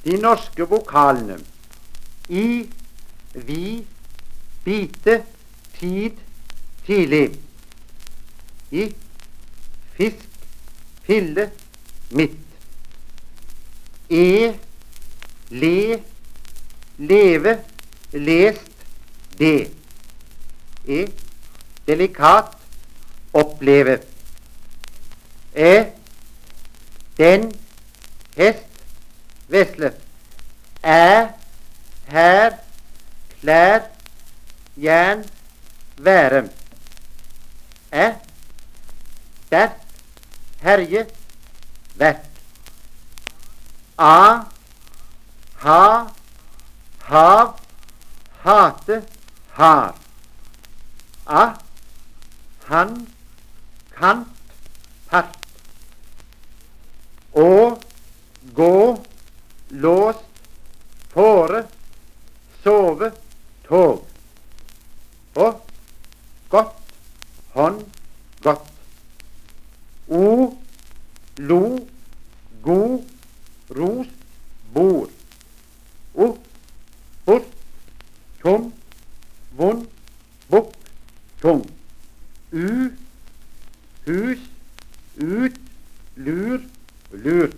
De norske vokalene i, vi, bite, tid, tidlig. I, fisk, fille, midt. E, le, leve, lest, det. E, delikat, oppleve. Den, hest, vesle. Her, klær, jern, være. Sterk, herje, vert. Ha, hav, hate, har. Han, kant, part. Å, gå, låst, fåre, sove, tog. Og godt, hånd, godt. O, lo, god, ros, bord. Bort, tom, vond, bukk, tung. Hus, ut, lur, lurt.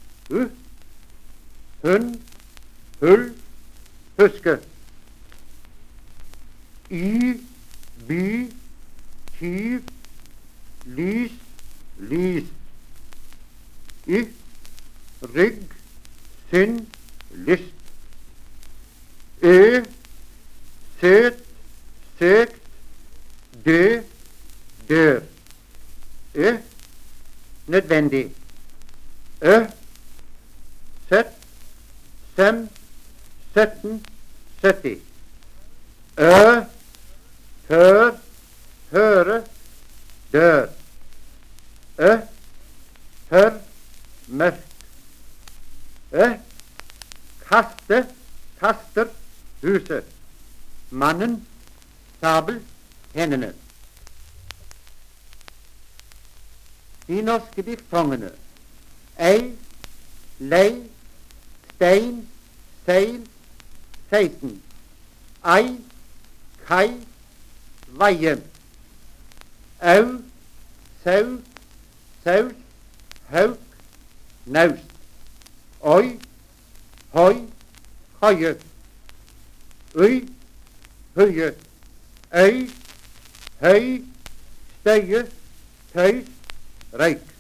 Hund, hull, huske. By, tyv, lys, lys. Rygg, synd, lyst. Søt, søkt, død, dør. Nødvendig. Søtt, søm, 17, 70. Før, høre, dør. Tørr, mørk. Kaste, kaster, huset. Mannen, sabel, hendene. De norske diftongene: ei, lei, stein, seil, 16. Ei, kai, veie. Au, sau, saus, hauk, naust. Oi, hoi, høye. Øy, høye. Øy, høy, støye, tøys, røyk.